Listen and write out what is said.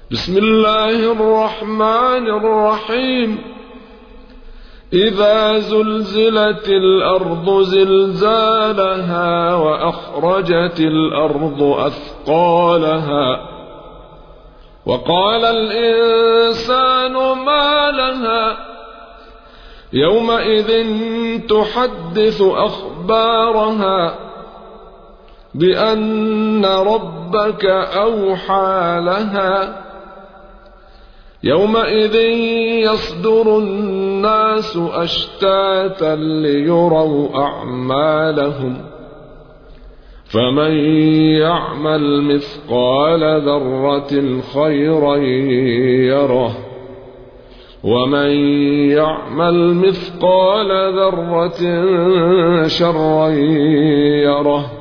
بسم الله الرحمن الرحيم. إذا زلزلت الأرض زلزالها وأخرجت الأرض أثقالها وقال الإنسان ما لها يومئذ تحدث أخبارها بأن ربك أوحى لها يومئذ يصدر الناس أشتاتا ليروا أعمالهم فمن يعمل مثقال ذرة خيرا يره ومن يعمل مثقال ذرة شرا يره